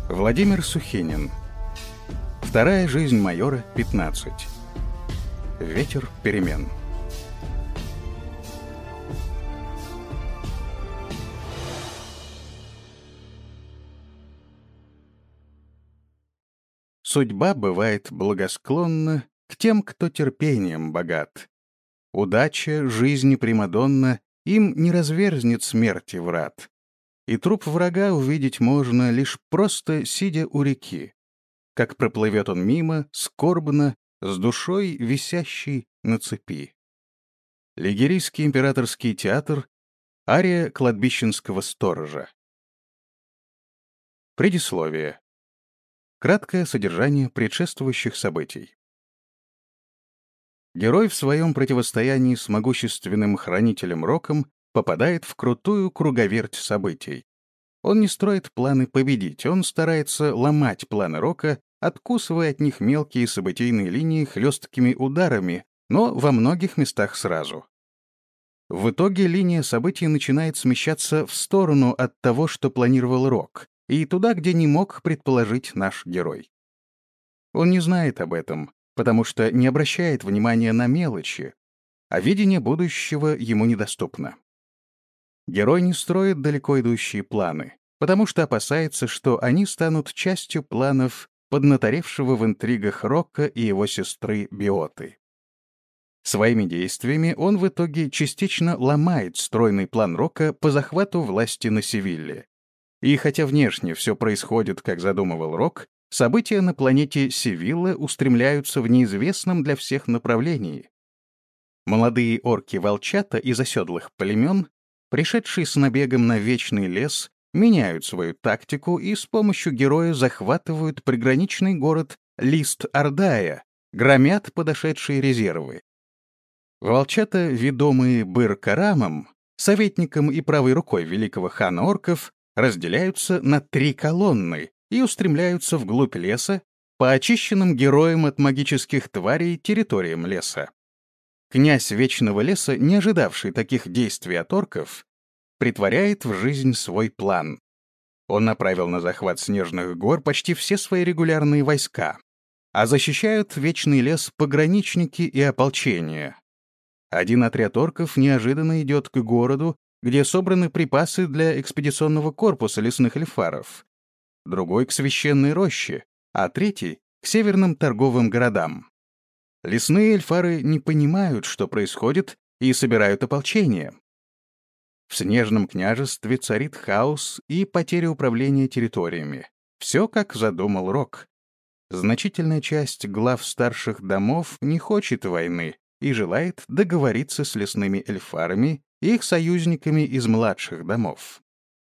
Владимир Сухинин. Вторая жизнь майора 15. Ветер перемен. Судьба бывает благосклонна к тем, кто терпением богат. Удача, жизни Примадонна им не разверзнет смерти врат. И труп врага увидеть можно, лишь просто сидя у реки. Как проплывет он мимо, скорбно, с душой висящей на цепи. Лигерийский императорский театр, ария кладбищенского сторожа. Предисловие. Краткое содержание предшествующих событий. Герой в своем противостоянии с могущественным хранителем Роком попадает в крутую круговерть событий. Он не строит планы победить, он старается ломать планы Рока, откусывая от них мелкие событийные линии хлесткими ударами, но во многих местах сразу. В итоге линия событий начинает смещаться в сторону от того, что планировал Рок, и туда, где не мог предположить наш герой. Он не знает об этом, потому что не обращает внимания на мелочи, а видение будущего ему недоступно. Герой не строит далеко идущие планы, потому что опасается, что они станут частью планов поднаторевшего в интригах Рока и его сестры Биоты. Своими действиями он в итоге частично ломает стройный план Рока по захвату власти на Севилле. И хотя внешне все происходит, как задумывал Рок, события на планете Севилла устремляются в неизвестном для всех направлении. Молодые орки-волчата из оседлых племен, пришедшие с набегом на вечный лес, меняют свою тактику и с помощью героя захватывают приграничный город Лист-Ордая, громят подошедшие резервы. Волчата, ведомые Быр-Карамом, советником и правой рукой великого хана орков, разделяются на 3 колонны и устремляются вглубь леса по очищенным героям от магических тварей территориям леса. Князь Вечного Леса, не ожидавший таких действий от орков, притворяет в жизнь свой план. Он направил на захват Снежных гор почти все свои регулярные войска, а защищают Вечный Лес пограничники и ополчение. Один отряд орков неожиданно идет к городу, где собраны припасы для экспедиционного корпуса лесных эльфаров, другой — к священной роще, а третий — к северным торговым городам. Лесные эльфары не понимают, что происходит, и собирают ополчение. В Снежном княжестве царит хаос и потеря управления территориями. Все, как задумал Рок. Значительная часть глав старших домов не хочет войны и желает договориться с лесными эльфарами и их союзниками из младших домов.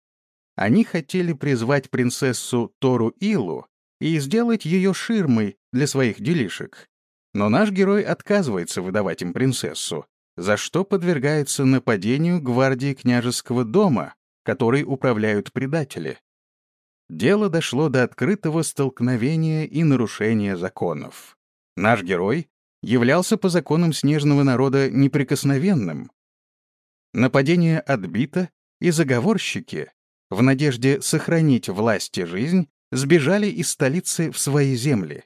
Они хотели призвать принцессу Тору-Илу и сделать ее ширмой для своих делишек. Но наш герой отказывается выдавать им принцессу, за что подвергается нападению гвардии княжеского дома, которой управляют предатели. Дело дошло до открытого столкновения и нарушения законов. Наш герой являлся по законам снежного народа неприкосновенным. Нападение отбито, и заговорщики, в надежде сохранить власть и жизнь, сбежали из столицы в свои земли.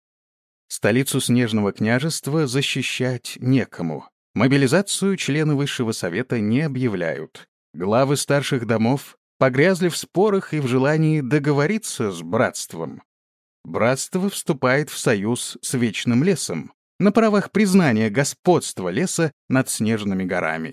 Столицу Снежного княжества защищать некому. Мобилизацию члены Высшего совета не объявляют. Главы старших домов погрязли в спорах и в желании договориться с братством. Братство вступает в союз с Вечным лесом на правах признания господства леса над Снежными горами.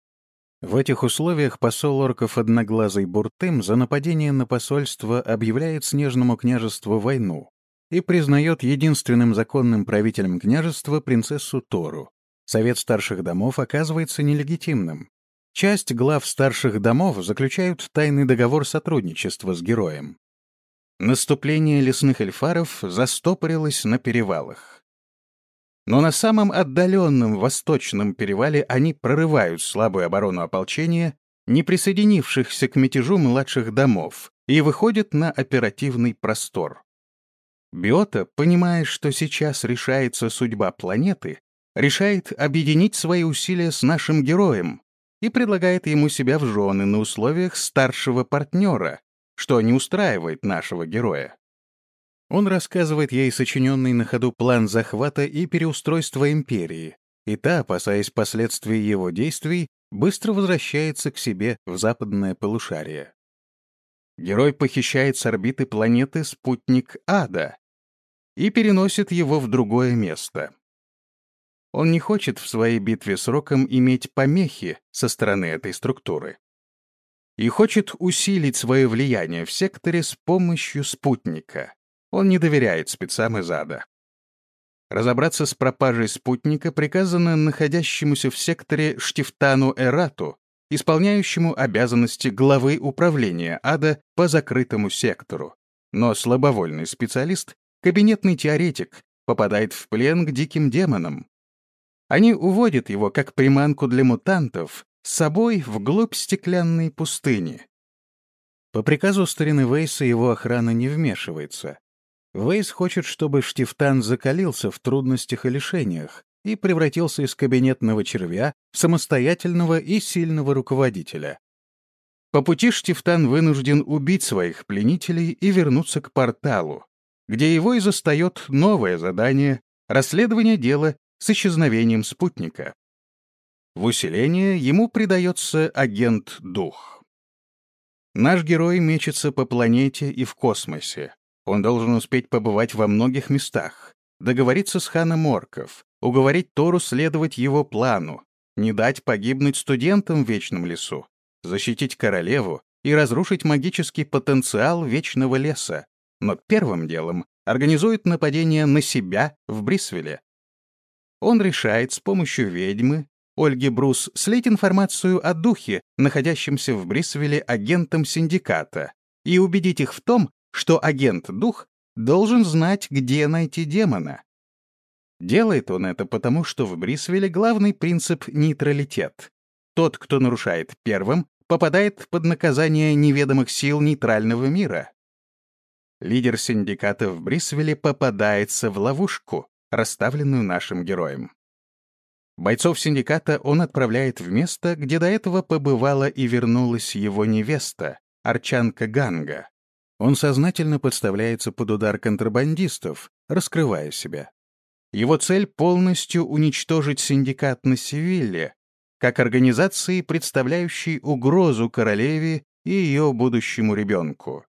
В этих условиях посол орков Одноглазый Буртым за нападение на посольство объявляет Снежному княжеству войну и признает единственным законным правителем княжества принцессу Тору. Совет старших домов оказывается нелегитимным. Часть глав старших домов заключают тайный договор сотрудничества с героем. Наступление лесных эльфаров застопорилось на перевалах. Но на самом отдаленном восточном перевале они прорывают слабую оборону ополчения, не присоединившихся к мятежу младших домов, и выходят на оперативный простор. Биота, понимая, что сейчас решается судьба планеты, решает объединить свои усилия с нашим героем и предлагает ему себя в жены на условиях старшего партнера, что не устраивает нашего героя. Он рассказывает ей сочиненный на ходу план захвата и переустройства империи, и та, опасаясь последствий его действий, быстро возвращается к себе в западное полушарие. Герой похищает с орбиты планеты спутник Ада и переносит его в другое место. Он не хочет в своей битве с Роком иметь помехи со стороны этой структуры и хочет усилить свое влияние в секторе с помощью спутника. Он не доверяет спецам из Ада. Разобраться с пропажей спутника приказано находящемуся в секторе Штифтану Эрату, исполняющему обязанности главы управления Ада по закрытому сектору. Но слабовольный специалист, кабинетный теоретик, попадает в плен к диким демонам. Они уводят его, как приманку для мутантов, с собой вглубь стеклянной пустыни. По приказу старины Вейса его охрана не вмешивается. Вейс хочет, чтобы Штифтан закалился в трудностях и лишениях и превратился из кабинетного червя в самостоятельного и сильного руководителя. По пути Штифтан вынужден убить своих пленителей и вернуться к порталу, где его и застает новое задание — расследование дела с исчезновением спутника. В усиление ему придается агент-дух. Наш герой мечется по планете и в космосе. Он должен успеть побывать во многих местах, договориться с ханом орков, уговорить Тору следовать его плану, не дать погибнуть студентам в Вечном лесу, защитить королеву и разрушить магический потенциал Вечного леса, но первым делом организует нападение на себя в Брисвеле. Он решает с помощью ведьмы Ольги Брус слить информацию о духе, находящемся в Брисвеле агентом синдиката, и убедить их в том, что агент-дух должен знать, где найти демона. Делает он это потому, что в Брисвеле главный принцип — нейтралитет. Тот, кто нарушает первым, попадает под наказание неведомых сил нейтрального мира. Лидер синдиката в Брисвеле попадается в ловушку, расставленную нашим героем. Бойцов синдиката он отправляет в место, где до этого побывала и вернулась его невеста, арчанка Ганга. Он сознательно подставляется под удар контрабандистов, раскрывая себя. Его цель — полностью уничтожить синдикат на Севилле, как организации, представляющей угрозу королеве и ее будущему ребенку.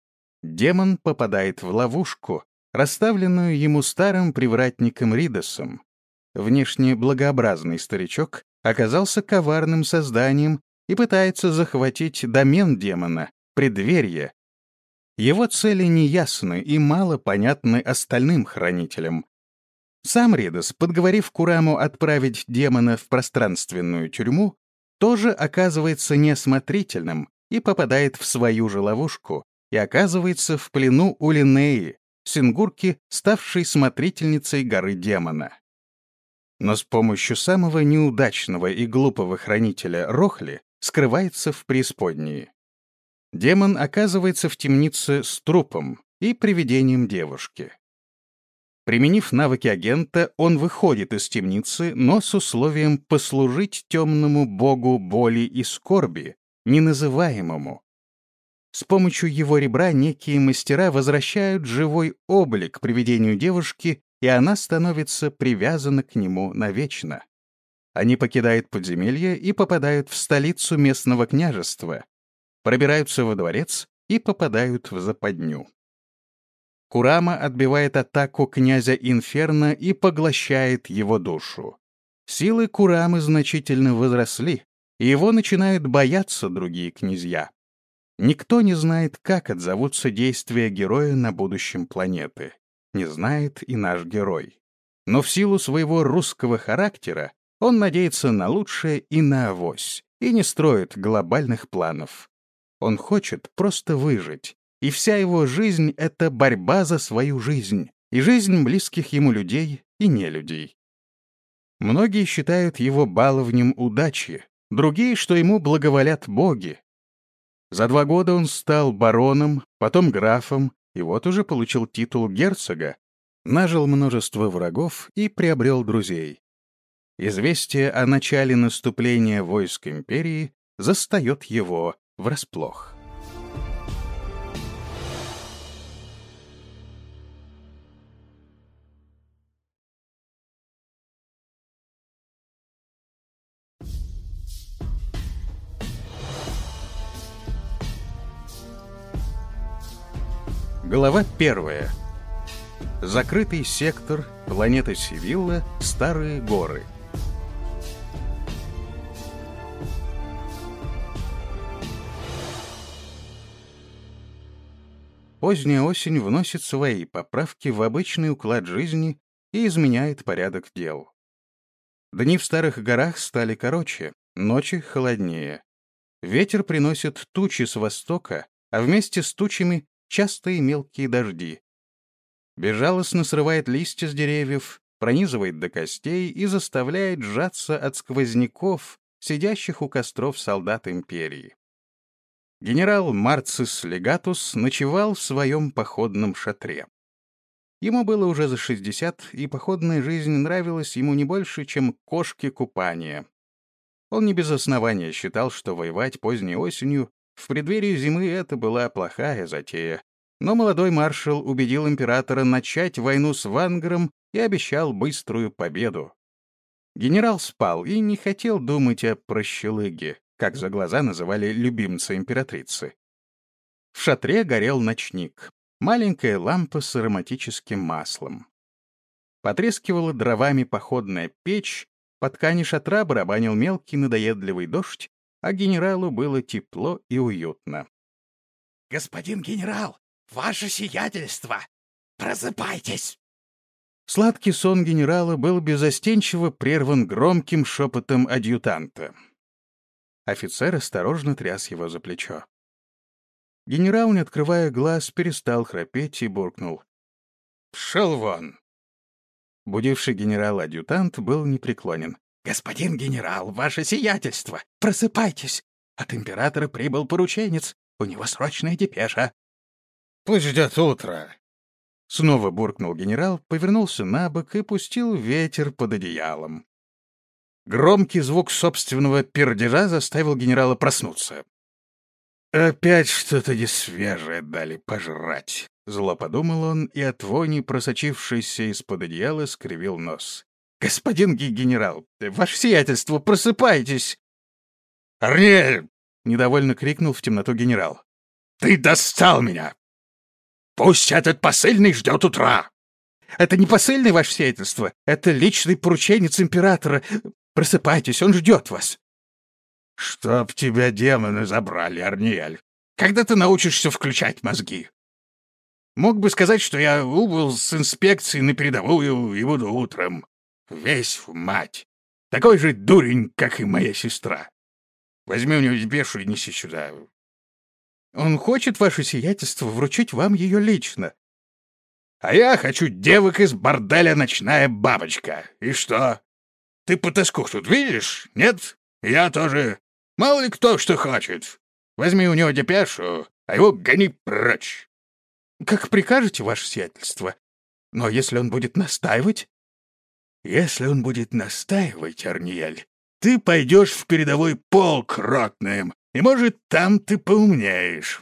Демон попадает в ловушку, расставленную ему старым привратником Ридосом. Внешне благообразный старичок оказался коварным созданием и пытается захватить домен демона, преддверье. Его цели неясны и мало понятны остальным хранителям. Сам Ридос, подговорив Кураму отправить демона в пространственную тюрьму, тоже оказывается неосмотрительным и попадает в свою же ловушку и оказывается в плену у Линнеи, сингурки, ставшей смотрительницей горы демона. Но с помощью самого неудачного и глупого хранителя Рохли скрывается в преисподней. Демон оказывается в темнице с трупом и привидением девушки. Применив навыки агента, он выходит из темницы, но с условием послужить темному богу боли и скорби, неназываемому. С помощью его ребра некие мастера возвращают живой облик привидению девушки, и она становится привязана к нему навечно. Они покидают подземелье и попадают в столицу местного княжества, пробираются во дворец и попадают в западню. Курама отбивает атаку князя Инферно и поглощает его душу. Силы Курамы значительно возросли, и его начинают бояться другие князья. Никто не знает, как отзовутся действия героя на будущем планеты. Не знает и наш герой. Но в силу своего русского характера он надеется на лучшее и на авось, и не строит глобальных планов. Он хочет просто выжить, и вся его жизнь — это борьба за свою жизнь, и жизнь близких ему людей и нелюдей. Многие считают его баловнем удачи, другие, что ему благоволят боги. За 2 года он стал бароном, потом графом, и вот уже получил титул герцога, нажил множество врагов и приобрел друзей. Известие о начале наступления войск империи застает его врасплох. Глава 1. Закрытый сектор, планета Севилла, Старые горы. Поздняя осень вносит свои поправки в обычный уклад жизни и изменяет порядок дел. Дни в Старых горах стали короче, ночи холоднее. Ветер приносит тучи с востока, а вместе с тучами частые мелкие дожди. Безжалостно срывает листья с деревьев, пронизывает до костей и заставляет сжаться от сквозняков, сидящих у костров солдат империи. Генерал Марцис Легатус ночевал в своем походном шатре. Ему было уже за 60, и походная жизнь нравилась ему не больше, чем кошке купание. Он не без основания считал, что воевать поздней осенью в преддверии зимы это была плохая затея. Но молодой маршал убедил императора начать войну с Вангаром и обещал быструю победу. Генерал спал и не хотел думать о прощелыге, как за глаза называли любимца императрицы. В шатре горел ночник, маленькая лампа с ароматическим маслом. Потрескивала дровами походная печь, по ткани шатра барабанил мелкий надоедливый дождь, а генералу было тепло и уютно. «Господин генерал, ваше сиятельство! Просыпайтесь!» Сладкий сон генерала был беззастенчиво прерван громким шепотом адъютанта. Офицер осторожно тряс его за плечо. Генерал, не открывая глаз, перестал храпеть и буркнул: «Пшел вон!» Будивший генерал-адъютант был непреклонен. «Господин генерал, ваше сиятельство! Просыпайтесь! От императора прибыл порученец, у него срочная депеша!» «Пусть ждет утро!» Снова буркнул генерал, повернулся на бок и пустил ветер под одеялом. Громкий звук собственного пердежа заставил генерала проснуться. «Опять что-то несвежее дали пожрать», — зло подумал он и от вони, просочившейся из-под одеяла, скривил нос. «Господин генерал, ваше сиятельство, просыпайтесь!» «Арнель!» — недовольно крикнул в темноту генерал. «Ты достал меня! Пусть этот посыльный ждет утра!» «Это не посыльный, ваше сиятельство, это личный порученец императора. Просыпайтесь, он ждет вас!» «Чтоб тебя демоны забрали, Арниэль! Когда ты научишься включать мозги?» «Мог бы сказать, что я убыл с инспекции на передовую и буду утром. Весь в мать. Такой же дурень, как и моя сестра. Возьми у него депешу и неси сюда». «Он хочет, ваше сиятельство, вручить вам ее лично». «А я хочу девок из борделя «Ночная бабочка». И что? Ты потаскух тут видишь? Нет? Я тоже. Мало ли кто что хочет. Возьми у него депешу, а его гони прочь». «Как прикажете, ваше сиятельство. Но если он будет настаивать...» «Если он будет настаивать, Арниэль, ты пойдешь в передовой полк ротным, и, может, там ты поумнеешь».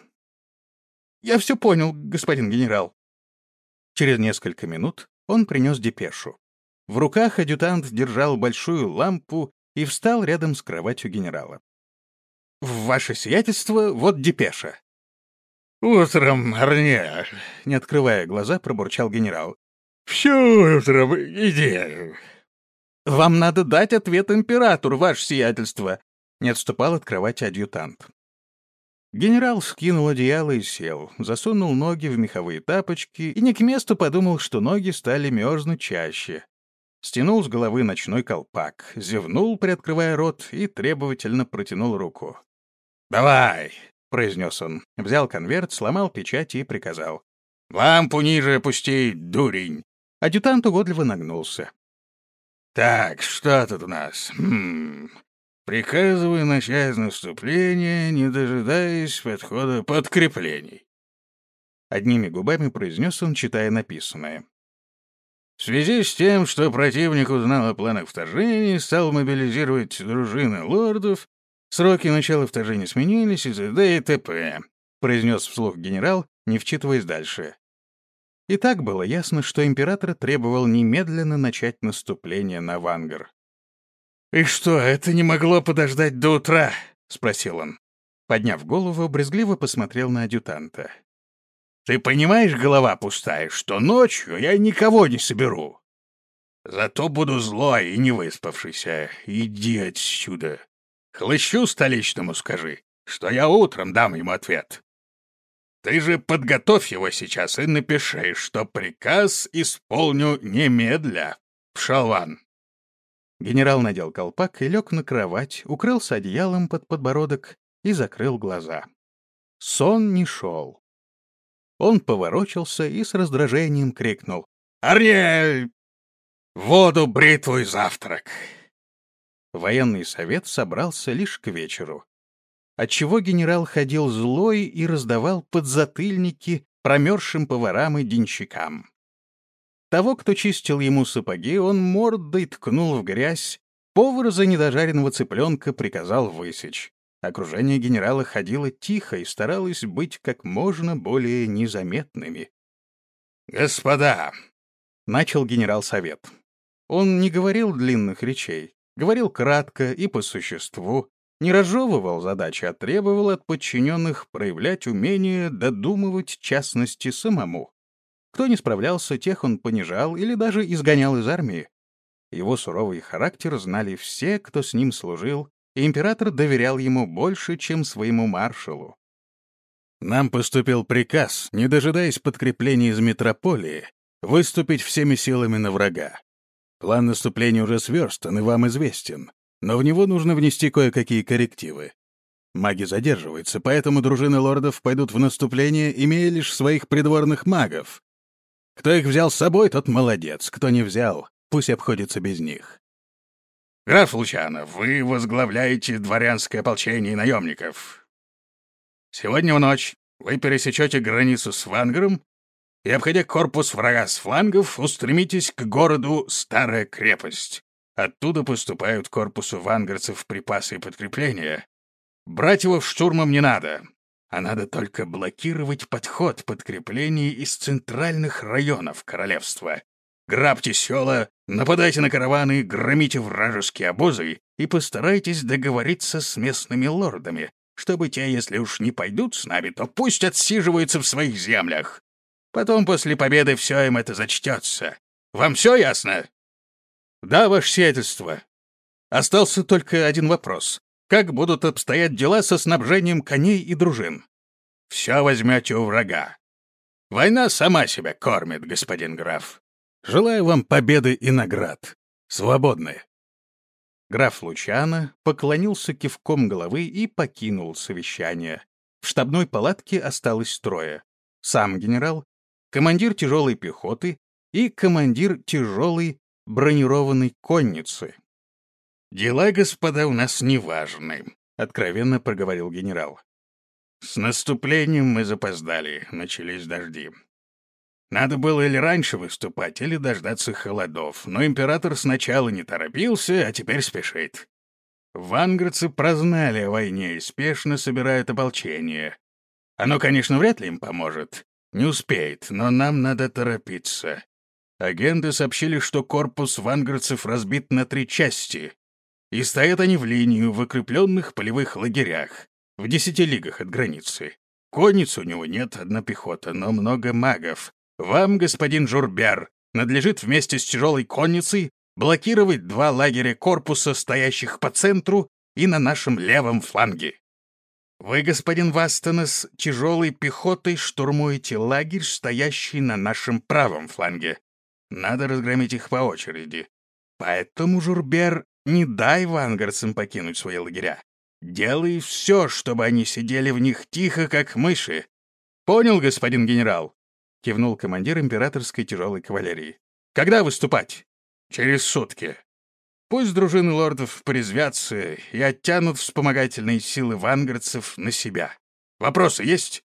«Я все понял, господин генерал». Через несколько минут он принес депешу. В руках адъютант держал большую лампу и встал рядом с кроватью генерала. «Ваше сиятельство, вот депеша». «Утром, Арниэль!» — не открывая глаза, пробурчал генерал. «Все утром иди!» «Вам надо дать ответ императору, ваше сиятельство!» — не отступал от кровати адъютант. Генерал скинул одеяло и сел, засунул ноги в меховые тапочки и не к месту подумал, что ноги стали мерзнуть чаще. Стянул с головы ночной колпак, зевнул, приоткрывая рот, и требовательно протянул руку. «Давай!» — произнес он, взял конверт, сломал печать и приказал. «Лампу ниже опусти, дурень!» Адъютант угодливо нагнулся. «Так, что тут у нас? Приказываю начать наступление, не дожидаясь подхода подкреплений». Одними губами произнес он, читая написанное. «В связи с тем, что противник узнал о планах вторжения, стал мобилизировать дружины лордов, сроки начала вторжения сменились, и т.д. и т.п., произнес вслух генерал, не вчитываясь дальше. И так было ясно, что император требовал немедленно начать наступление на Вангар. «И что, это не могло подождать до утра?» — спросил он. Подняв голову, брезгливо посмотрел на адъютанта. Ты понимаешь, голова пустая, что ночью я никого не соберу? Зато буду злой и не выспавшийся. Иди отсюда. Хлыщу столичному скажи, что я утром дам ему ответ. Ты же подготовь его сейчас и напиши, что приказ исполню немедля. Пшел вон. Генерал надел колпак и лег на кровать, укрылся одеялом под подбородок и закрыл глаза. Сон не шел. Он поворочился и с раздражением крикнул: «Арнель! Воду, бритву и завтрак!» Военный совет собрался лишь к вечеру, отчего генерал ходил злой и раздавал подзатыльники промерзшим поварам и денщикам. Того, кто чистил ему сапоги, он мордой ткнул в грязь, повар за недожаренного цыпленка приказал высечь. Окружение генерала ходило тихо и старалось быть как можно более незаметными. «Господа!» — начал генерал совет. Он не говорил длинных речей, говорил кратко и по существу, не разжевывал задачи, а требовал от подчиненных проявлять умение додумывать частности самому. Кто не справлялся, тех он понижал или даже изгонял из армии. Его суровый характер знали все, кто с ним служил, и император доверял ему больше, чем своему маршалу. Нам поступил приказ, не дожидаясь подкрепления из метрополии, выступить всеми силами на врага. План наступления уже сверстан и вам известен, но в него нужно внести кое-какие коррективы. Маги задерживаются, поэтому дружины лордов пойдут в наступление, имея лишь своих придворных магов. Кто их взял с собой, тот молодец, кто не взял, пусть обходится без них. «Граф Лучанов, вы возглавляете дворянское ополчение и наемников. Сегодня в ночь вы пересечете границу с Вангаром и, обходя корпус врага с флангов, устремитесь к городу Старая Крепость. Оттуда поступают к корпусу вангарцев припасы и подкрепления. Брать его штурмом не надо, а надо только блокировать подход подкреплений из центральных районов королевства. Грабьте села, нападайте на караваны, громите вражеские обозы и постарайтесь договориться с местными лордами, чтобы те, если уж не пойдут с нами, то пусть отсиживаются в своих землях. Потом после победы все им это зачтется. Вам все ясно?» «Да, ваше сиятельство. Остался только один вопрос. Как будут обстоять дела со снабжением коней и дружин?» «Все возьмете у врага. Война сама себя кормит, господин граф. Желаю вам победы и наград. Свободны». Граф Лучано поклонился кивком головы и покинул совещание. В штабной палатке осталось трое. Сам генерал, командир тяжелой пехоты и командир тяжелой бронированной конницы. «Дела, господа, у нас неважны», — откровенно проговорил генерал. «С наступлением мы запоздали, начались дожди. Надо было или раньше выступать, или дождаться холодов, но император сначала не торопился, а теперь спешит. Вангарцы прознали о войне и спешно собирают ополчение. Оно, конечно, вряд ли им поможет. Не успеет, но нам надо торопиться. Агенты сообщили, что корпус вангарцев разбит на 3 части, и стоят они в линию в укрепленных полевых лагерях, в 10 лигах от границы. Конницы у него нет, одна пехота, но много магов. Вам, господин Журбер, надлежит вместе с тяжелой конницей блокировать 2 лагеря корпуса, стоящих по центру и на нашем левом фланге. Вы, господин Вастонес, тяжелой пехотой штурмуете лагерь, стоящий на нашем правом фланге. Надо разгромить их по очереди. Поэтому, Журбер, не дай вангарцам покинуть свои лагеря. Делай все, чтобы они сидели в них тихо, как мыши. Понял, господин генерал? Кивнул командир императорской тяжелой кавалерии. Когда выступать? Через сутки. Пусть дружины лордов порезвятся и оттянут вспомогательные силы вангарцев на себя. Вопросы есть?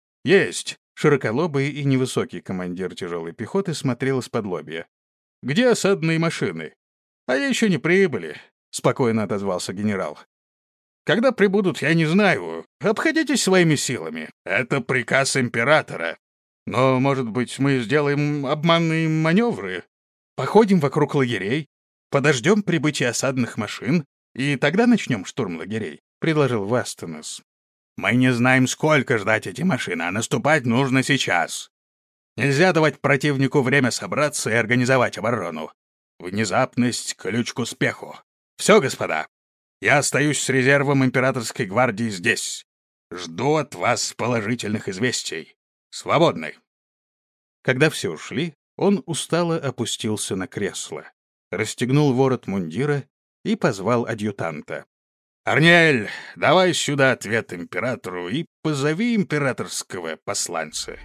Есть. Широколобый и невысокий командир тяжелой пехоты смотрел из-под лобья. Где осадные машины? А еще не прибыли, спокойно отозвался генерал. Когда прибудут, я не знаю. Обходитесь своими силами. Это приказ императора. Но, может быть, мы сделаем обманные маневры? Походим вокруг лагерей, подождем прибытия осадных машин, и тогда начнем штурм лагерей, — предложил Вастонес. Мы не знаем, сколько ждать эти машины, а наступать нужно сейчас. Нельзя давать противнику время собраться и организовать оборону. Внезапность — ключ к успеху. Все, господа, я остаюсь с резервом императорской гвардии здесь. Жду от вас положительных известий. Свободны». Когда все ушли, он устало опустился на кресло, расстегнул ворот мундира и позвал адъютанта. «Арниэль, давай сюда ответ императору и позови императорского посланца».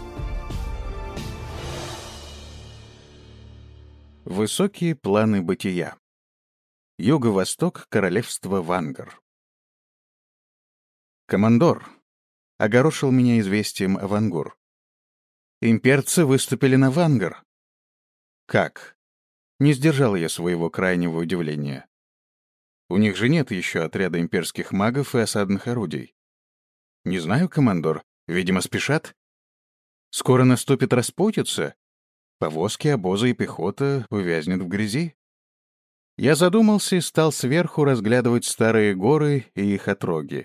Высокие планы бытия. Юго-восток королевства Вангар. «Командор», — огорошил меня известием Авангур. «Имперцы выступили на Вангар». «Как?» Не сдержал я своего крайнего удивления. «У них же нет еще отряда имперских магов и осадных орудий». «Не знаю, командор. Видимо, спешат. Скоро наступит распутица. Повозки, обозы и пехота увязнет в грязи». Я задумался и стал сверху разглядывать старые горы и их отроги.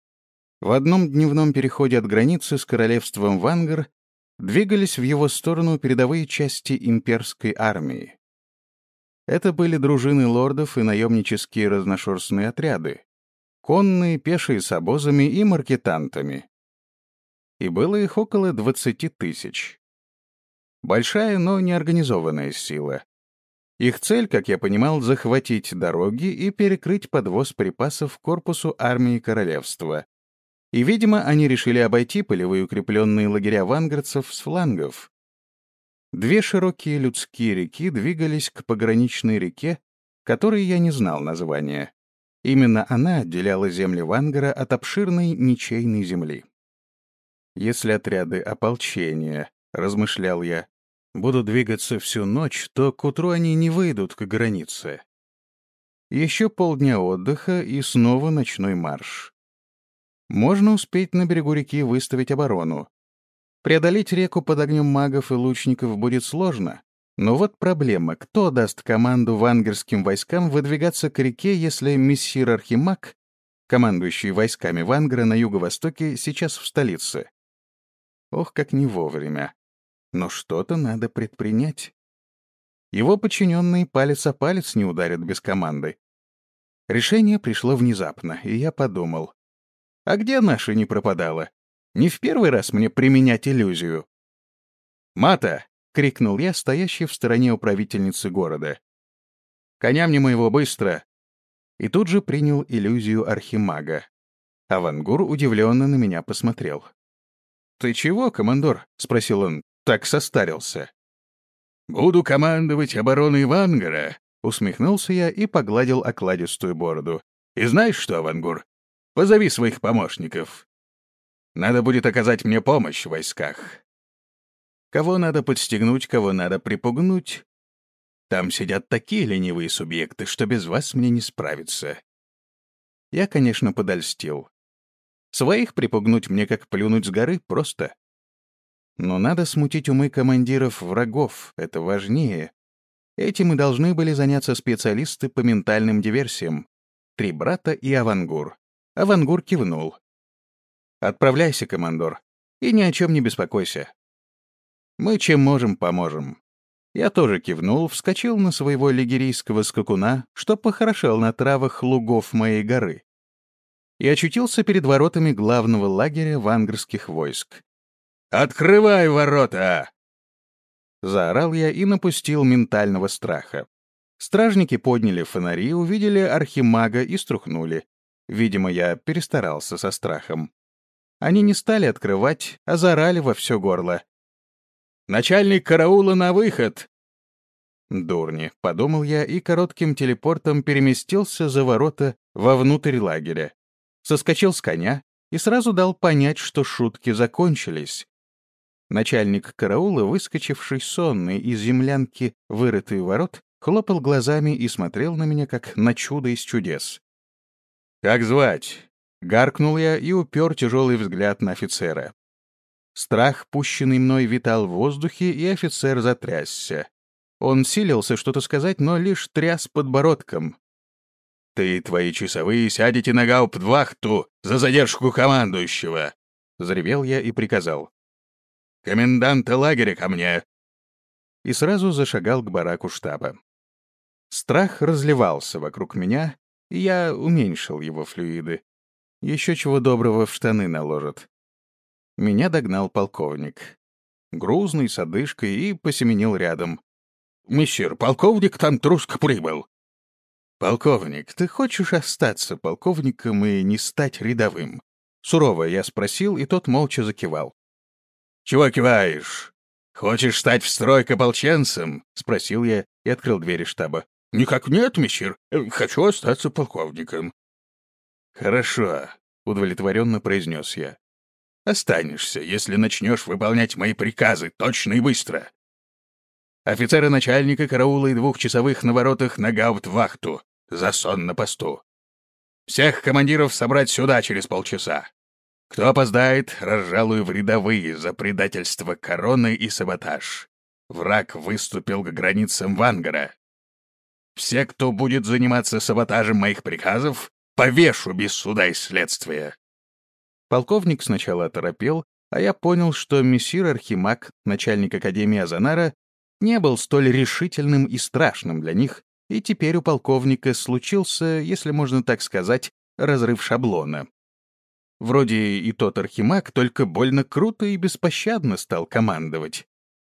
В одном дневном переходе от границы с королевством Вангар двигались в его сторону передовые части имперской армии. Это были дружины лордов и наемнические разношерстные отряды, конные, пешие с обозами и маркетантами. И было их около 20 тысяч. Большая, но неорганизованная сила. Их цель, как я понимал, захватить дороги и перекрыть подвоз припасов корпусу армии королевства. И, видимо, они решили обойти полевые укрепленные лагеря вангардцев с флангов. Две широкие людские реки двигались к пограничной реке, которой я не знал названия. Именно она отделяла земли Вангара от обширной ничейной земли. Если отряды ополчения, размышлял я, будут двигаться всю ночь, то к утру они не выйдут к границе. Еще полдня отдыха и снова ночной марш. Можно успеть на берегу реки выставить оборону. Преодолеть реку под огнем магов и лучников будет сложно. Но вот проблема: кто даст команду вангарским войскам выдвигаться к реке, если мессир Архимаг, командующий войсками Вангара на юго-востоке, сейчас в столице? Ох, как не вовремя. Но что-то надо предпринять. Его подчиненные палец о палец не ударят без команды. Решение пришло внезапно, и я подумал: а где наша не пропадала? Не в первый раз мне применять иллюзию. «Мата!» — крикнул я, стоящий в стороне управительницы города. «Коня мне моего быстро!» И тут же принял иллюзию архимага. Авангур удивленно на меня посмотрел. «Ты чего, командор?» — спросил он. «Так состарился». «Буду командовать обороной Вангара», — усмехнулся я и погладил окладистую бороду. «И знаешь что, Авангур? Позови своих помощников. Надо будет оказать мне помощь в войсках. Кого надо подстегнуть, кого надо припугнуть. Там сидят такие ленивые субъекты, что без вас мне не справиться». Я, конечно, подольстил. Своих припугнуть мне как плюнуть с горы просто. Но надо смутить умы командиров врагов, это важнее. Этим и должны были заняться специалисты по ментальным диверсиям. 3 брата и Авангур. Авангур кивнул. «Отправляйся, командор, и ни о чем не беспокойся. Мы чем можем, поможем». Я тоже кивнул, вскочил на своего лигерийского скакуна, что похорошел на травах лугов моей горы, и очутился перед воротами главного лагеря вангарских войск. «Открывай ворота!» Заорал я и напустил ментального страха. Стражники подняли фонари, увидели архимага и струхнули. Видимо, я перестарался со страхом. Они не стали открывать, а заорали во все горло. «Начальник караула на выход!» «Дурни», — подумал я и коротким телепортом переместился за ворота вовнутрь лагеря. Соскочил с коня и сразу дал понять, что шутки закончились. Начальник караула, выскочивший сонный из землянки, вырытый ворот, хлопал глазами и смотрел на меня, как на чудо из чудес. «Как звать?» — гаркнул я и упер тяжелый взгляд на офицера. Страх, пущенный мной, витал в воздухе, и офицер затрясся. Он силился что-то сказать, но лишь тряс подбородком. Ты и твои часовые сядете на гауптвахту за задержку командующего!» Заревел я и приказал. «Коменданта лагеря ко мне!» И сразу зашагал к бараку штаба. Страх разливался вокруг меня, и я уменьшил его флюиды. Еще чего доброго в штаны наложат. Меня догнал полковник. Грузный, с одышкой, и посеменил рядом. «Мессир, полковник Тантруск прибыл!» «Полковник, ты хочешь остаться полковником и не стать рядовым?» Сурово я спросил, и тот молча закивал. «Чего киваешь? Хочешь стать в строй к ополченцам?» — спросил я и открыл двери штаба. «Никак нет, мессир. Хочу остаться полковником». «Хорошо», — удовлетворенно произнес я. «Останешься, если начнешь выполнять мои приказы точно и быстро. Офицера начальника караула и 2 часовых на воротах на гауптвахту, за сон на посту. Всех командиров собрать сюда через полчаса. Кто опоздает, разжалую в рядовые за предательство короны и саботаж. Враг выступил к границам Вангара. Все, кто будет заниматься саботажем моих приказов, повешу без суда и следствия». Полковник сначала оторопел, а я понял, что мессир Архимаг, начальник Академии Азанара, не был столь решительным и страшным для них, и теперь у полковника случился, если можно так сказать, разрыв шаблона. Вроде и тот Архимаг только больно круто и беспощадно стал командовать.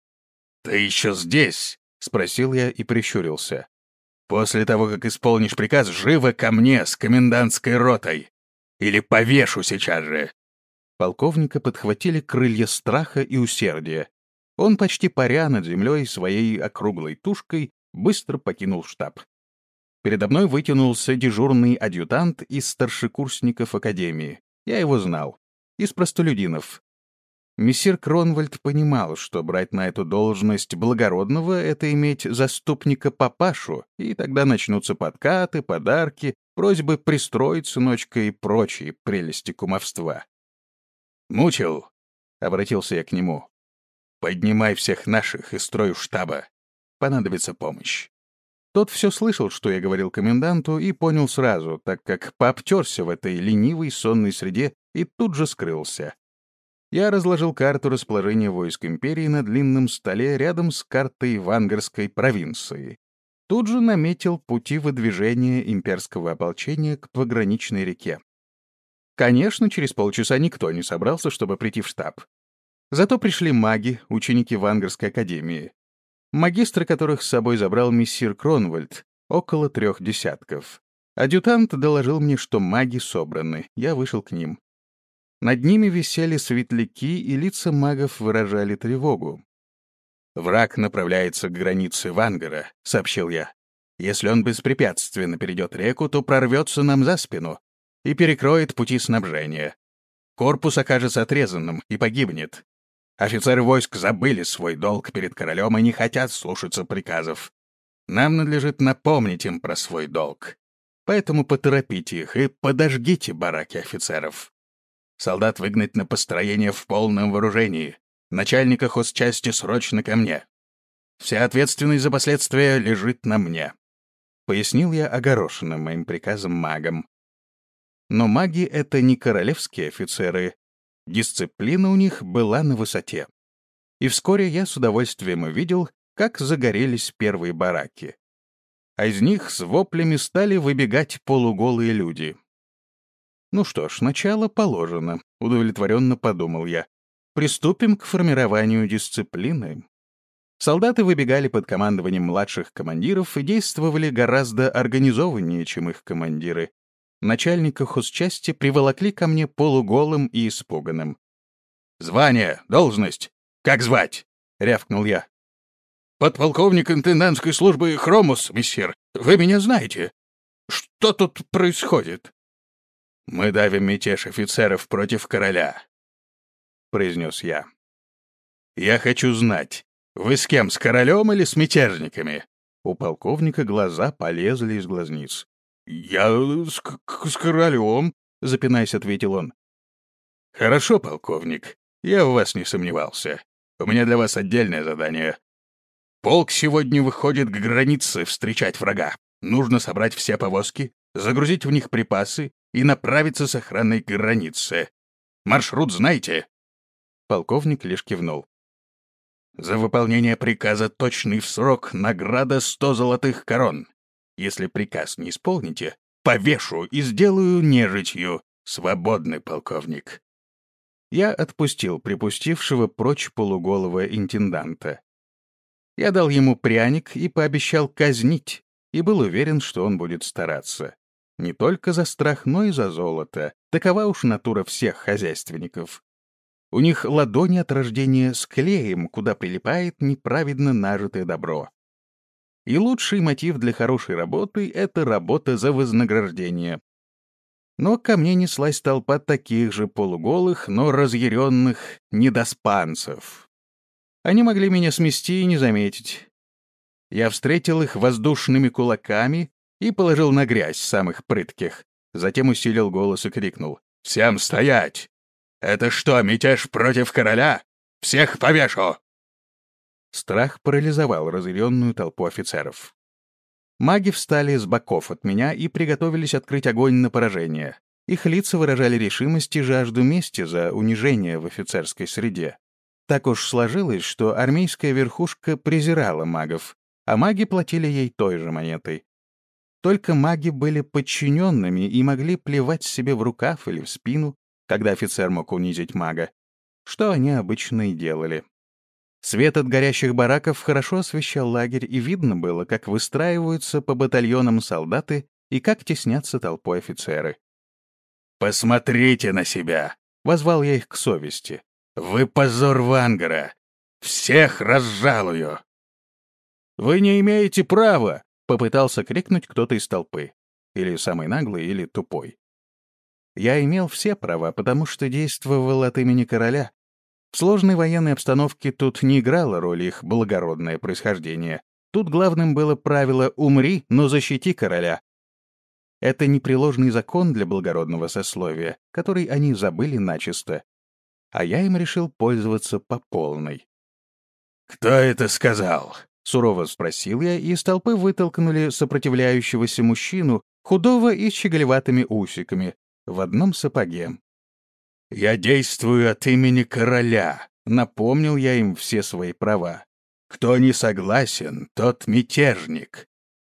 «Ты еще здесь?» — спросил я и прищурился. «После того, как исполнишь приказ, живо ко мне с комендантской ротой! Или повешу сейчас же!» Полковника подхватили крылья страха и усердия. Он, почти паря над землей своей округлой тушкой, быстро покинул штаб. Передо мной вытянулся дежурный адъютант из старшекурсников Академии. Я его знал. Из простолюдинов. Мессир Кронвальд понимал, что брать на эту должность благородного — это иметь заступника-папашу, и тогда начнутся подкаты, подарки, просьбы пристроить сыночка и прочие прелести кумовства. «Мучил?» — обратился я к нему. «Поднимай всех наших из строю штаба. Понадобится помощь». Тот все слышал, что я говорил коменданту, и понял сразу, так как пообтерся в этой ленивой сонной среде и тут же скрылся. Я разложил карту расположения войск империи на длинном столе рядом с картой Вангарской провинции. Тут же наметил пути выдвижения имперского ополчения к пограничной реке. Конечно, через полчаса никто не собрался, чтобы прийти в штаб. Зато пришли маги, ученики Вангарской академии, магистры которых с собой забрал мессир Кронвальд, около 3 десятков. Адъютант доложил мне, что маги собраны, я вышел к ним. Над ними висели светляки, и лица магов выражали тревогу. «Враг направляется к границе Вангара», — сообщил я. «Если он беспрепятственно перейдет реку, то прорвется нам за спину и перекроет пути снабжения. Корпус окажется отрезанным и погибнет. Офицеры войск забыли свой долг перед королем и не хотят слушаться приказов. Нам надлежит напомнить им про свой долг. Поэтому поторопите их и подожгите бараки офицеров. Солдат выгнать на построение в полном вооружении. Начальника хозчасти срочно ко мне. Вся ответственность за последствия лежит на мне», — пояснил я огорошенным моим приказом магам. Но маги — это не королевские офицеры. Дисциплина у них была на высоте. И вскоре я с удовольствием увидел, как загорелись первые бараки. А из них с воплями стали выбегать полуголые люди. «Ну что ж, начало положено», — удовлетворенно подумал я. «Приступим к формированию дисциплины». Солдаты выбегали под командованием младших командиров и действовали гораздо организованнее, чем их командиры. Начальника хозчасти приволокли ко мне полуголым и испуганным. «Звание, должность, как звать?» — рявкнул я. «Подполковник интендантской службы Хромус, мессир. Вы меня знаете. Что тут происходит?» «Мы давим мятеж офицеров против короля», — произнес я. «Я хочу знать, вы с кем, с королем или с мятежниками?» У полковника глаза полезли из глазниц. «Я с королем», — запинаясь, ответил он. «Хорошо, полковник, я в вас не сомневался. У меня для вас отдельное задание. Полк сегодня выходит к границе встречать врага. Нужно собрать все повозки, загрузить в них припасы и направиться с охраной к границе. Маршрут знаете?» Полковник лишь кивнул. «За выполнение приказа точный в срок награда 100 золотых корон. Если приказ не исполните, повешу и сделаю нежитью. Свободный полковник». Я отпустил припустившего прочь полуголого интенданта. Я дал ему пряник и пообещал казнить, и был уверен, что он будет стараться. Не только за страх, но и за золото. Такова уж натура всех хозяйственников. У них ладони от рождения с клеем, куда прилипает неправедно нажитое добро. И лучший мотив для хорошей работы — это работа за вознаграждение. Но ко мне неслась толпа таких же полуголых, но разъяренных недоспанцев. Они могли меня смести и не заметить. Я встретил их воздушными кулаками и положил на грязь самых прытких. Затем усилил голос и крикнул: «Всем стоять! Это что, мятеж против короля? Всех повешу!» Страх парализовал разъяренную толпу офицеров. Маги встали с боков от меня и приготовились открыть огонь на поражение. Их лица выражали решимость и жажду мести за унижение в офицерской среде. Так уж сложилось, что армейская верхушка презирала магов, а маги платили ей той же монетой. Только маги были подчиненными и могли плевать себе в рукав или в спину, когда офицер мог унизить мага, что они обычно и делали. Свет от горящих бараков хорошо освещал лагерь, и видно было, как выстраиваются по батальонам солдаты и как теснятся толпой офицеры. «Посмотрите на себя!» — возвал я их к совести. «Вы позор Вангара! Всех разжалую!» «Вы не имеете права!» — попытался крикнуть кто-то из толпы. Или самый наглый, или тупой. Я имел все права, потому что действовал от имени короля. В сложной военной обстановке тут не играло роли их благородное происхождение. Тут главным было правило «умри, но защити короля». Это непреложный закон для благородного сословия, который они забыли начисто. А я им решил пользоваться по полной. «Кто это сказал?» — сурово спросил я, и из толпы вытолкнули сопротивляющегося мужчину, худого и с щеголеватыми усиками, в одном сапоге. «Я действую от имени короля», — напомнил я им все свои права. «Кто не согласен, тот мятежник.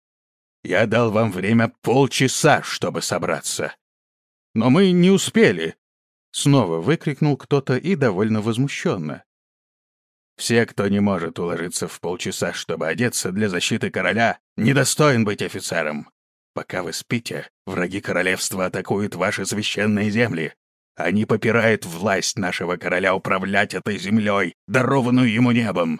Я дал вам время полчаса, чтобы собраться». «Но мы не успели», — снова выкрикнул кто-то и довольно возмущенно. «Все, кто не может уложиться в полчаса, чтобы одеться для защиты короля, недостоин быть офицером. Пока вы спите, враги королевства атакуют ваши священные земли. Они попирают власть нашего короля управлять этой землей, дарованную ему небом».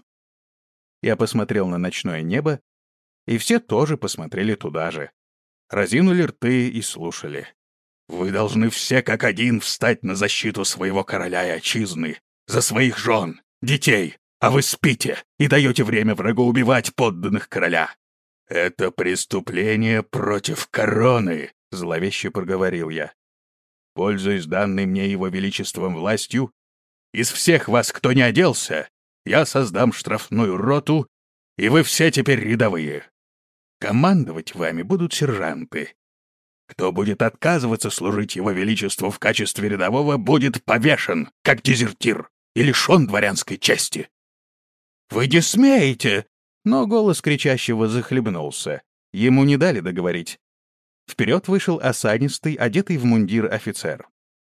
Я посмотрел на ночное небо, и все тоже посмотрели туда же. Разинули рты и слушали. «Вы должны все как один встать на защиту своего короля и отчизны, за своих жен, детей, а вы спите и даете время врагу убивать подданных короля. Это преступление против короны», — зловеще проговорил я. «Пользуясь данной мне его величеством властью, из всех вас, кто не оделся, я создам штрафную роту, и вы все теперь рядовые. Командовать вами будут сержанты. Кто будет отказываться служить его величеству в качестве рядового, будет повешен, как дезертир, и лишен дворянской чести». «Вы не смеете!» Но голос кричащего захлебнулся. Ему не дали договорить. Вперед вышел осанистый, одетый в мундир офицер.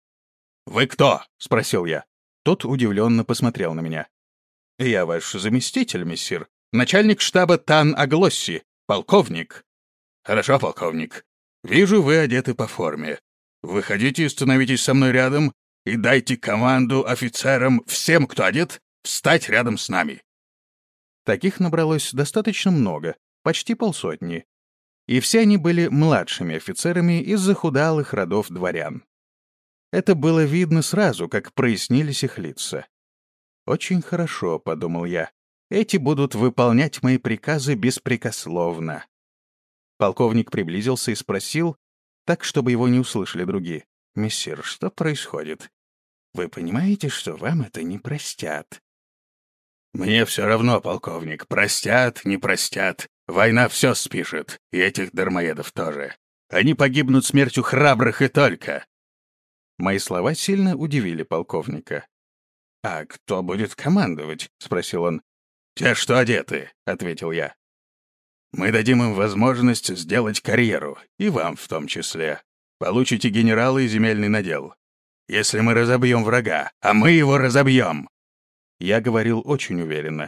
«Вы кто?» — спросил я. Тот удивленно посмотрел на меня. «Я ваш заместитель, мессир. Начальник штаба Тан-Аглосси, полковник». «Хорошо, полковник. Вижу, вы одеты по форме. Выходите и становитесь со мной рядом и дайте команду офицерам, всем, кто одет, встать рядом с нами». Таких набралось достаточно много, почти полсотни. И все они были младшими офицерами из захудалых родов дворян. Это было видно сразу, как прояснились их лица. «Очень хорошо», — подумал я. «Эти будут выполнять мои приказы беспрекословно». Полковник приблизился и спросил, так, чтобы его не услышали другие. «Мессир, что происходит? Вы понимаете, что вам это не простят?» «Мне все равно, полковник, простят, не простят. Война все спишет, и этих дармоедов тоже. Они погибнут смертью храбрых и только». Мои слова сильно удивили полковника. «А кто будет командовать?» — спросил он. «Те, что одеты», — ответил я. «Мы дадим им возможность сделать карьеру, и вам в том числе. Получите генерала и земельный надел. Если мы разобьем врага, а мы его разобьем!» Я говорил очень уверенно.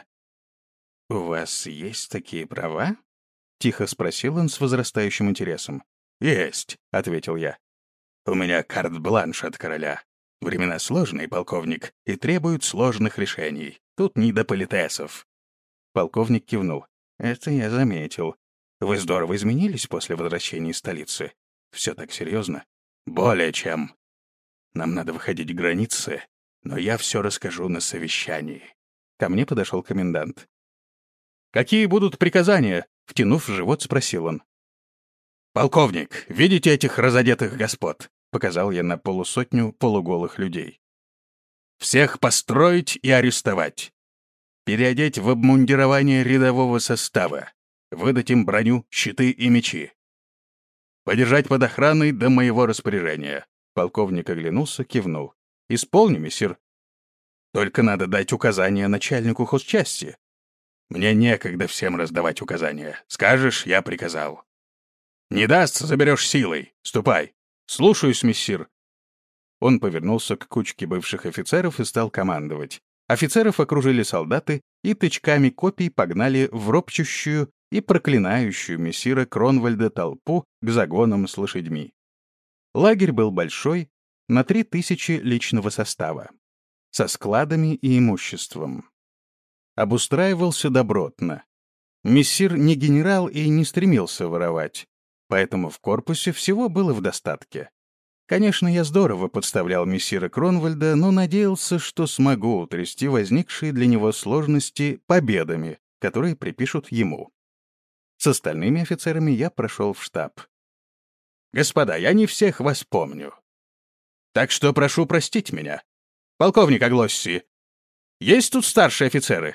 «У вас есть такие права?» — тихо спросил он с возрастающим интересом. «Есть», — ответил я. «У меня карт-бланш от короля. Времена сложные, полковник, и требуют сложных решений. Тут не до политесов». Полковник кивнул. «Это я заметил. Вы здорово изменились после возвращения из столицы. Все так серьезно?» «Более чем. Нам надо выходить к границе, но я все расскажу на совещании». Ко мне подошел комендант. «Какие будут приказания?» — втянув в живот, спросил он. «Полковник, видите этих разодетых господ?» — показал я на 100 полуголых людей. «Всех построить и арестовать. Переодеть в обмундирование рядового состава. Выдать им броню, щиты и мечи. Подержать под охраной до моего распоряжения». Полковник оглянулся, кивнул. «Исполню, мессир. Только надо дать указания начальнику хозчасти. Мне некогда всем раздавать указания. Скажешь, я приказал. Не даст, заберешь силой. Ступай. Слушаюсь, мессир». Он повернулся к кучке бывших офицеров и стал командовать. Офицеров окружили солдаты и тычками копий погнали в ропчущую и проклинающую мессира Кронвальда толпу к загонам с лошадьми. Лагерь был большой, на 3000 личного состава, со складами и имуществом. Обустраивался добротно. Мессир не генерал и не стремился воровать, поэтому в корпусе всего было в достатке. Конечно, я здорово подставлял мессира Кронвальда, но надеялся, что смогу утрясти возникшие для него сложности победами, которые припишут ему. С остальными офицерами я прошел в штаб. «Господа, я не всех вас помню. Так что прошу простить меня. Полковник Аглосси, есть тут старшие офицеры?»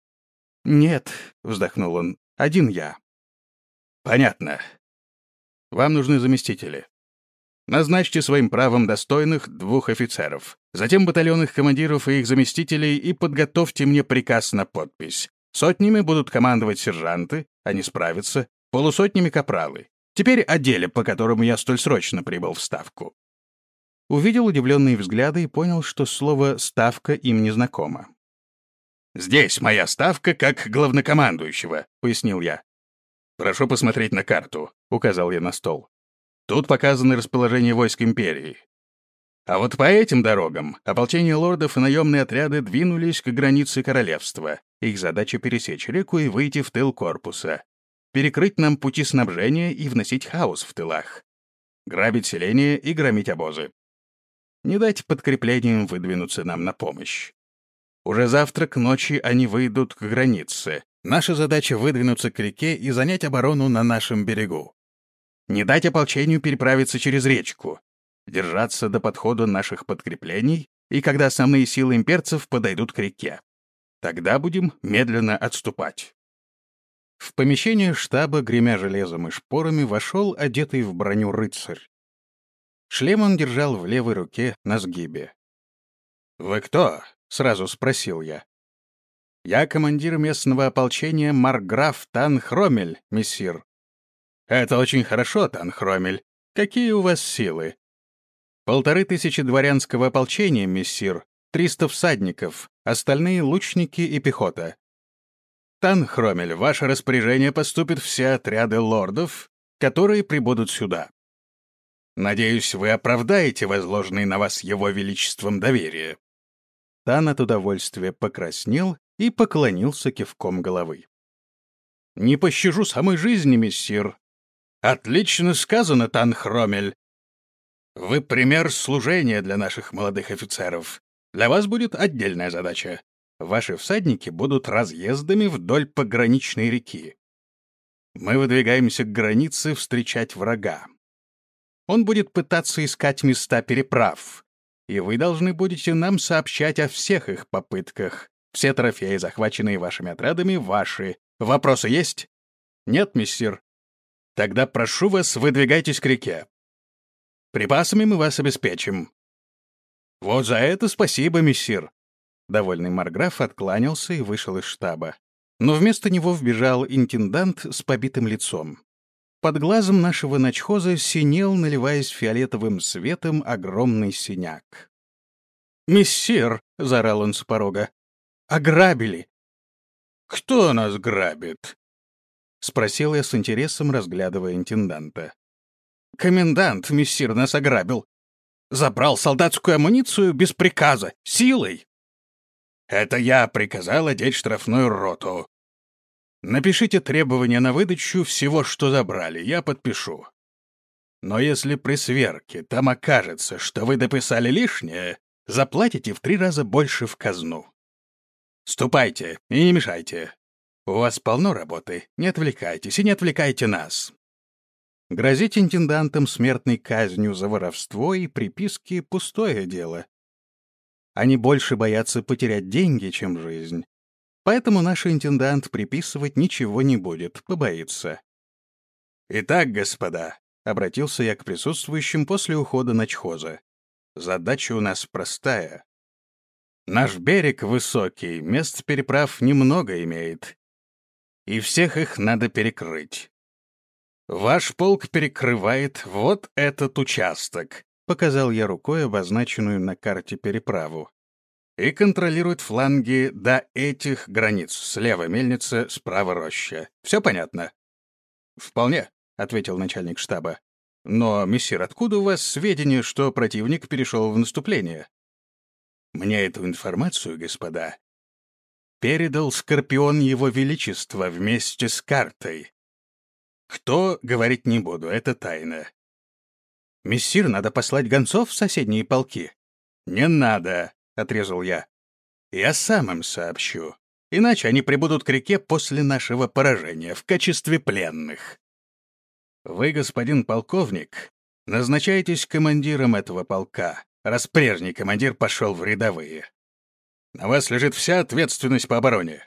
«Нет», — вздохнул он, — «один я». «Понятно. Вам нужны заместители. Назначьте своим правом достойных 2 офицеров, затем батальонных командиров и их заместителей и подготовьте мне приказ на подпись. Сотнями будут командовать сержанты, они справятся, полусотнями капралы. Теперь о деле, по которому я столь срочно прибыл в Ставку». Увидел удивленные взгляды и понял, что слово «ставка» им не знакомо. «Здесь моя ставка как главнокомандующего», — пояснил я. «Прошу посмотреть на карту», — указал я на стол. «Тут показаны расположение войск империи. А вот по этим дорогам ополчение лордов и наемные отряды двинулись к границе королевства. Их задача — пересечь реку и выйти в тыл корпуса. Перекрыть нам пути снабжения и вносить хаос в тылах. Грабить селения и громить обозы. Не дать подкреплениям выдвинуться нам на помощь. Уже завтра к ночи они выйдут к границе. Наша задача — выдвинуться к реке и занять оборону на нашем берегу. Не дать ополчению переправиться через речку. Держаться до подхода наших подкреплений, и когда основные силы имперцев подойдут к реке. Тогда будем медленно отступать». В помещение штаба, гремя железом и шпорами, вошел одетый в броню рыцарь. Шлем он держал в левой руке на сгибе. «Вы кто?» — сразу спросил я. «Я командир местного ополчения маркграф Танхромель, мессир». «Это очень хорошо, Танхромель. Какие у вас силы?» 1500 дворянского ополчения, мессир, 300 всадников, остальные — лучники и пехота. Танхромель, в ваше распоряжение поступят все отряды лордов, которые прибудут сюда. Надеюсь, вы оправдаете возложенное на вас его величеством доверие». Тан от удовольствия покраснел и поклонился кивком головы. «Не пощажу самой жизни, мессир». «Отлично сказано, Танхромель. Вы пример служения для наших молодых офицеров. Для вас будет отдельная задача. Ваши всадники будут разъездами вдоль пограничной реки. Мы выдвигаемся к границе встречать врага. Он будет пытаться искать места переправ, и вы должны будете нам сообщать о всех их попытках. Все трофеи, захваченные вашими отрядами, ваши. Вопросы есть? Нет, мессир? Тогда прошу вас, выдвигайтесь к реке. Припасами мы вас обеспечим. Вот за это спасибо, мессир. Довольный марграф откланялся и вышел из штаба. Но вместо него вбежал интендант с побитым лицом. Под глазом нашего начхоза синел, наливаясь фиолетовым светом, огромный синяк. «Мессир!» — заорал он с порога. «Ограбили!» «Кто нас грабит?» — спросил я с интересом, разглядывая интенданта. «Комендант, мессир, нас ограбил. Забрал солдатскую амуницию без приказа, силой!» «Это я приказал одеть штрафную роту. Напишите требования на выдачу всего, что забрали, я подпишу. Но если при сверке там окажется, что вы дописали лишнее, заплатите в 3 раза больше в казну. Ступайте и не мешайте. У вас полно работы, не отвлекайтесь и не отвлекайте нас». Грозить интендантам смертной казнью за воровство и приписки — пустое дело. Они больше боятся потерять деньги, чем жизнь. Поэтому наш интендант приписывать ничего не будет, побоится. «Итак, господа», — обратился я к присутствующим после ухода начхоза, — «задача у нас простая. Наш берег высокий, мест переправ немного имеет, и всех их надо перекрыть. Ваш полк перекрывает вот этот участок», — показал я рукой обозначенную на карте переправу, «и контролирует фланги до этих границ. Слева мельница, справа роща. Все понятно?» «Вполне», — ответил начальник штаба. «Но, мессир, откуда у вас сведения, что противник перешел в наступление?» «Мне эту информацию, господа, передал Скорпион Его Величества вместе с картой. Кто, говорить не буду, это тайна. Мессир, надо послать гонцов в соседние полки». «Не надо», — отрезал я. «Я сам им сообщу, иначе они прибудут к реке после нашего поражения в качестве пленных. Вы, господин полковник, назначаетесь командиром этого полка, раз прежний командир пошел в рядовые. На вас лежит вся ответственность по обороне».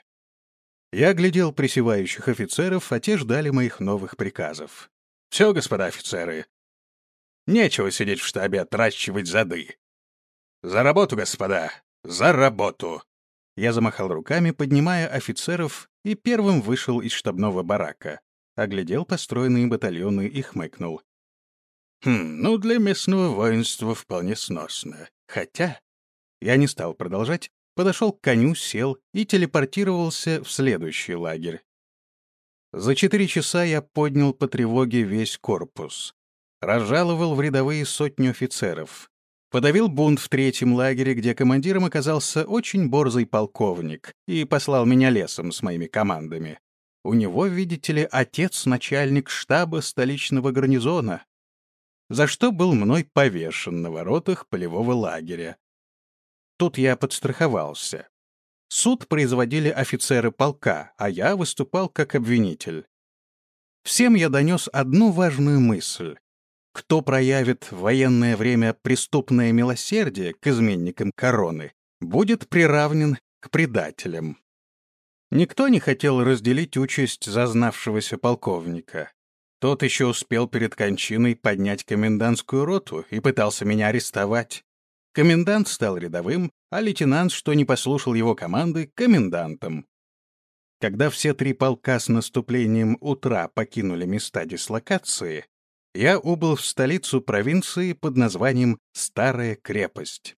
Я глядел присевающих офицеров, а те ждали моих новых приказов. «Все, господа офицеры. Нечего сидеть в штабе, отращивать зады. За работу, господа, за работу!» Я замахал руками, поднимая офицеров, и первым вышел из штабного барака. Оглядел построенные батальоны и хмыкнул. Ну, для местного воинства вполне сносно. Хотя... Я не стал продолжать, подошел к коню, сел и телепортировался в следующий лагерь. За 4 часа я поднял по тревоге весь корпус. Разжаловал в рядовые 100 офицеров. Подавил бунт в 3-м лагере, где командиром оказался очень борзый полковник и послал меня лесом с моими командами. У него, видите ли, отец начальник штаба столичного гарнизона, за что был мной повешен на воротах полевого лагеря. Тут я подстраховался. Суд производили офицеры полка, а я выступал как обвинитель. Всем я донес одну важную мысль. Кто проявит в военное время преступное милосердие к изменникам короны, будет приравнен к предателям. Никто не хотел разделить участь зазнавшегося полковника. Тот еще успел перед кончиной поднять комендантскую роту и пытался меня арестовать. Комендант стал рядовым, а лейтенант, что не послушал его команды, — комендантом. Когда все 3 полка с наступлением утра покинули места дислокации, я убыл в столицу провинции под названием Старая крепость.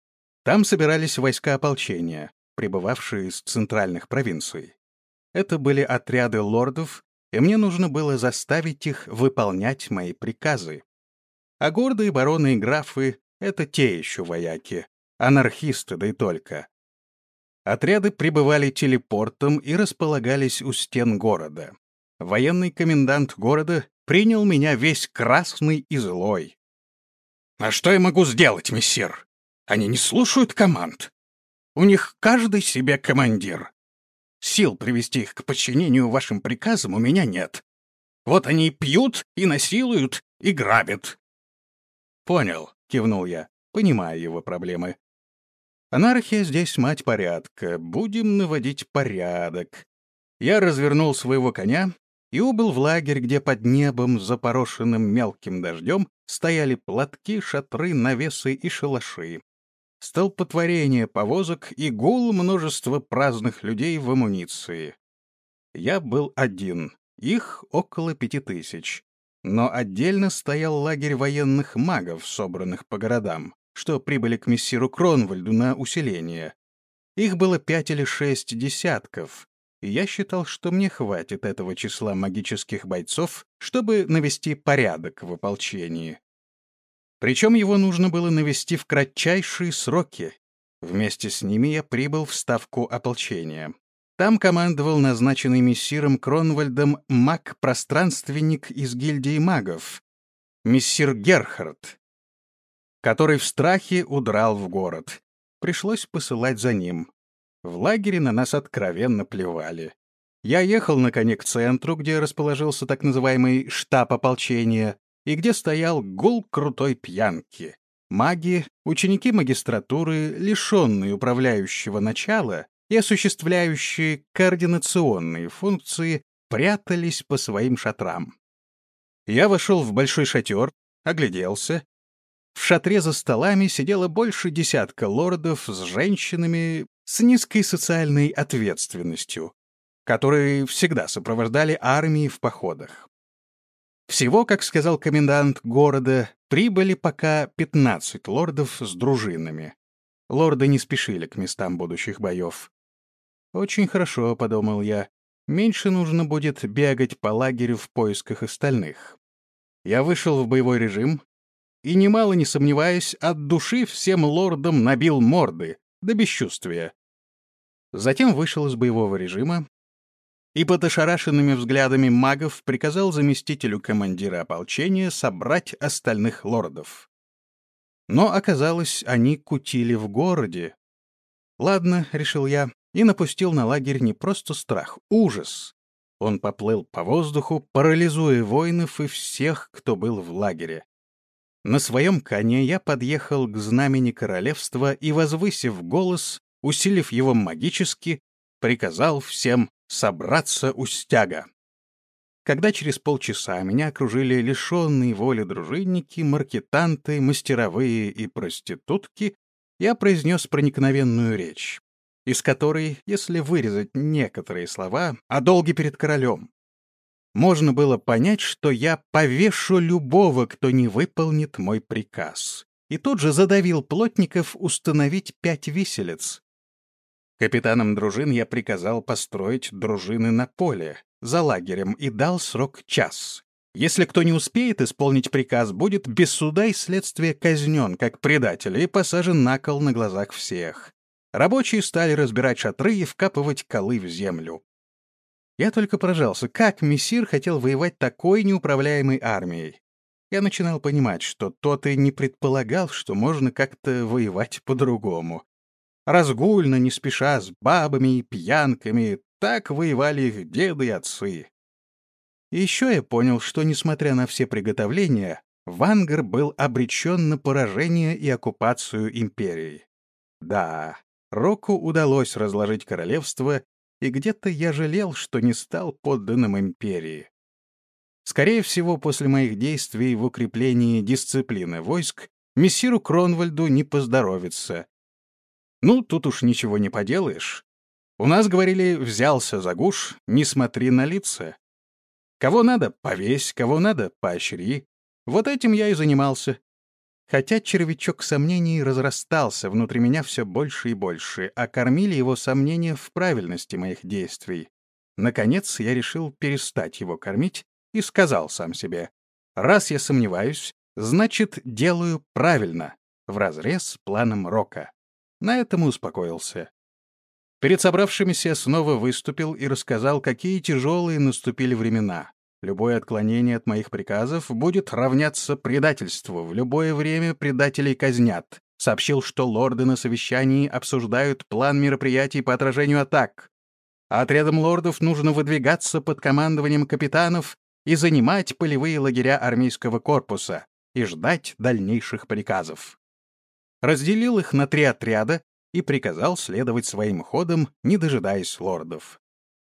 Там собирались войска ополчения, прибывавшие из центральных провинций. Это были отряды лордов, и мне нужно было заставить их выполнять мои приказы. А гордые бароны и графы — это те еще вояки, анархисты, да и только. Отряды прибывали телепортом и располагались у стен города. Военный комендант города принял меня весь красный и злой. «А что я могу сделать, мессир? Они не слушают команд. У них каждый себе командир. Сил привести их к подчинению вашим приказам у меня нет. Вот они и пьют, и насилуют, и грабят». «Понял», — кивнул я, понимая его проблемы. «Анархия здесь мать порядка. Будем наводить порядок». Я развернул своего коня и убыл в лагерь, где под небом, запорошенным мелким дождем, стояли платки, шатры, навесы и шалаши. Столпотворение повозок и гул множества праздных людей в амуниции. Я был один, их около 5000. Но отдельно стоял лагерь военных магов, собранных по городам, что прибыли к мессиру Кронвальду на усиление. Их было 5 или 6 десятков, и я считал, что мне хватит этого числа магических бойцов, чтобы навести порядок в ополчении. Причем его нужно было навести в кратчайшие сроки. Вместе с ними я прибыл в ставку ополчения. Там командовал назначенный мессиром Кронвальдом маг-пространственник из гильдии магов, мессир Герхард, который в страхе удрал в город. Пришлось посылать за ним. В лагере на нас откровенно плевали. Я ехал на коне к центру, где расположился так называемый штаб ополчения, и где стоял гул крутой пьянки. Маги, ученики магистратуры, лишенные управляющего начала и осуществляющие координационные функции, прятались по своим шатрам. Я вошел в большой шатер, огляделся. В шатре за столами сидело больше десятка лордов с женщинами с низкой социальной ответственностью, которые всегда сопровождали армии в походах. Всего, как сказал комендант города, прибыли пока 15 лордов с дружинами. Лорды не спешили к местам будущих боев. «Очень хорошо», — подумал я, — «меньше нужно будет бегать по лагерю в поисках остальных». Я вышел в боевой режим и, немало не сомневаясь, от души всем лордам набил морды до бесчувствия. Затем вышел из боевого режима и под ошарашенными взглядами магов приказал заместителю командира ополчения собрать остальных лордов. Но, оказалось, они кутили в городе. «Ладно», — решил я, и напустил на лагерь не просто страх, ужас. Он поплыл по воздуху, парализуя воинов и всех, кто был в лагере. На своем коне я подъехал к знамени королевства и, возвысив голос, усилив его магически, приказал всем собраться у стяга. Когда через полчаса меня окружили лишенные воли дружинники, маркетанты, мастеровые и проститутки, я произнес проникновенную речь, из которой, если вырезать некоторые слова о долге перед королем, можно было понять, что я повешу любого, кто не выполнит мой приказ, и тут же задавил плотников установить 5 виселиц. Капитанам дружин я приказал построить дружины на поле, за лагерем, и дал срок час. Если кто не успеет исполнить приказ, будет без суда и следствия казнен, как предатель, и посажен на кол на глазах всех. Рабочие стали разбирать шатры и вкапывать колы в землю. Я только поражался, как мессир хотел воевать такой неуправляемой армией. Я начинал понимать, что тот и не предполагал, что можно как-то воевать по-другому. Разгульно, не спеша, с бабами и пьянками, так воевали их деды и отцы. И еще я понял, что, несмотря на все приготовления, Вангар был обречен на поражение и оккупацию империей. Да, Року удалось разложить королевство, и где-то я жалел, что не стал подданным империи. Скорее всего, после моих действий в укреплении дисциплины войск мессиру Кронвальду не поздоровится. Ну, тут уж ничего не поделаешь. У нас, говорили, взялся за гуш, не смотри на лица. Кого надо — повесь, кого надо — поощри. Вот этим я и занимался. Хотя червячок сомнений разрастался внутри меня все больше и больше, а кормили его сомнения в правильности моих действий. Наконец я решил перестать его кормить и сказал сам себе: раз я сомневаюсь, значит, делаю правильно, вразрез с планом Рока. На этом и успокоился. Перед собравшимися снова выступил и рассказал, какие тяжелые наступили времена. Любое отклонение от моих приказов будет равняться предательству. В любое время предателей казнят. Сообщил, что лорды на совещании обсуждают план мероприятий по отражению атак. А отрядам лордов нужно выдвигаться под командованием капитанов и занимать полевые лагеря армейского корпуса и ждать дальнейших приказов. Разделил их на 3 отряда и приказал следовать своим ходам, не дожидаясь лордов.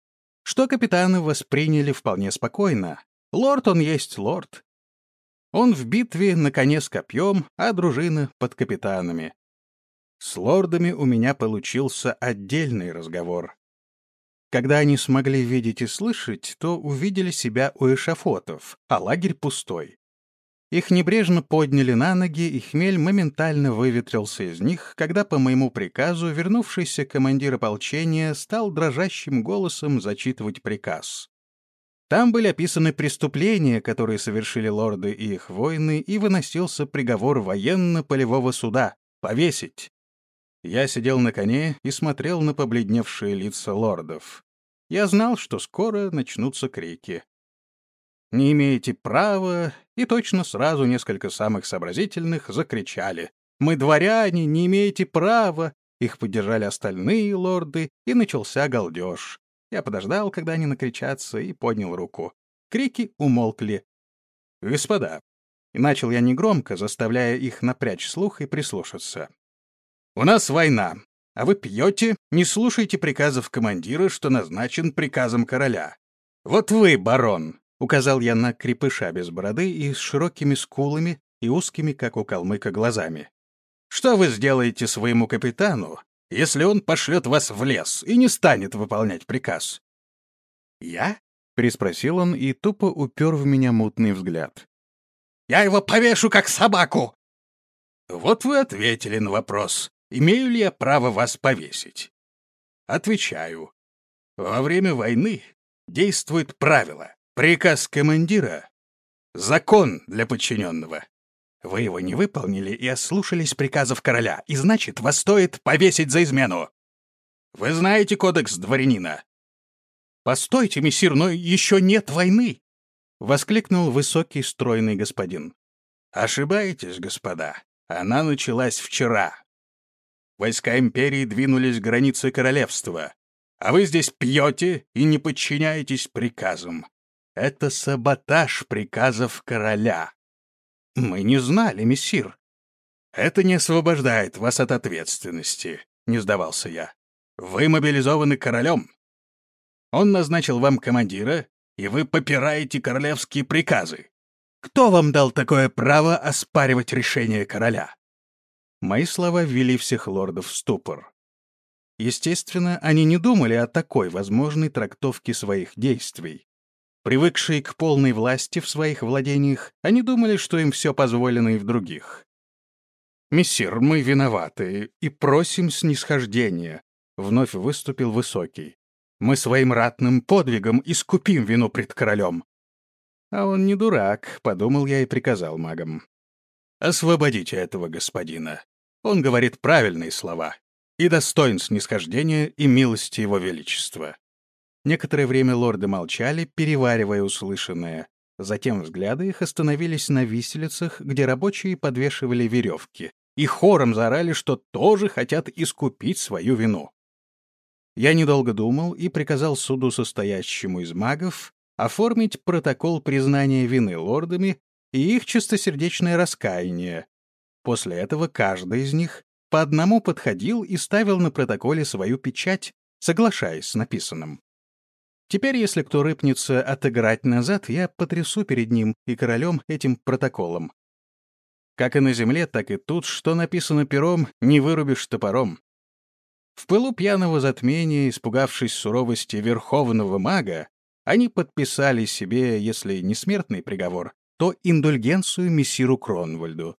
что капитаны восприняли вполне спокойно. Лорд он есть лорд. Он в битве на коне с копьем, а дружина под капитанами. С лордами у меня получился отдельный разговор. Когда они смогли видеть и слышать, то увидели себя у эшафотов, а лагерь пустой. Их небрежно подняли на ноги, и хмель моментально выветрился из них, когда по моему приказу вернувшийся командир ополчения стал дрожащим голосом зачитывать приказ. Там были описаны преступления, которые совершили лорды и их воины, и выносился приговор военно-полевого суда — повесить. Я сидел на коне и смотрел на побледневшие лица лордов. Я знал, что скоро начнутся крики. «Не имеете права», и точно сразу несколько самых сообразительных закричали: «Мы дворяне, не имеете права!» Их поддержали остальные лорды, и начался галдеж. Я подождал, когда они накричатся, и поднял руку. Крики умолкли. «Господа», — и начал я негромко, заставляя их напрячь слух и прислушаться. «У нас война, а вы пьете, не слушайте приказов командира, что назначен приказом короля. Вот вы, барон», — указал я на крепыша без бороды и с широкими скулами и узкими, как у калмыка, глазами. «Что вы сделаете своему капитану, если он пошлет вас в лес и не станет выполнять приказ?» «Я?» — переспросил он и тупо упер в меня мутный взгляд. «Я его повешу, как собаку!» «Вот вы ответили на вопрос, имею ли я право вас повесить?» Отвечаю. Во время войны действует правило. Приказ командира — закон для подчиненного. Вы его не выполнили и ослушались приказов короля, и значит, вас стоит повесить за измену. Вы знаете кодекс дворянина? «Постойте, мессир, но еще нет войны!» — воскликнул высокий стройный господин. «Ошибаетесь, господа. Она началась вчера. Войска империи двинулись к границе королевства, а вы здесь пьете и не подчиняетесь приказам. Это саботаж приказов короля». «Мы не знали, мессир». «Это не освобождает вас от ответственности», — не сдавался я. «Вы мобилизованы королем. Он назначил вам командира, и вы попираете королевские приказы. Кто вам дал такое право оспаривать решение короля?» Мои слова ввели всех лордов в ступор. Естественно, они не думали о такой возможной трактовке своих действий. Привыкшие к полной власти в своих владениях, они думали, что им все позволено и в других. «Мессир, мы виноваты и просим снисхождения», — вновь выступил Высокий. «Мы своим ратным подвигом искупим вину пред королем». «А он не дурак», — подумал я и приказал магам. «Освободите этого господина. Он говорит правильные слова и достоин снисхождения и милости его величества». Некоторое время лорды молчали, переваривая услышанное. Затем взгляды их остановились на виселицах, где рабочие подвешивали веревки, и хором заорали, что тоже хотят искупить свою вину. Я недолго думал и приказал суду, состоящему из магов, оформить протокол признания вины лордами и их чистосердечное раскаяние. После этого каждый из них по одному подходил и ставил на протоколе свою печать, соглашаясь с написанным. Теперь, если кто рыпнется отыграть назад, я потрясу перед ним и королем этим протоколом. Как и на земле, так и тут, что написано пером, не вырубишь топором. В пылу пьяного затмения, испугавшись суровости верховного мага, они подписали себе, если не смертный приговор, то индульгенцию мессиру Кронвальду.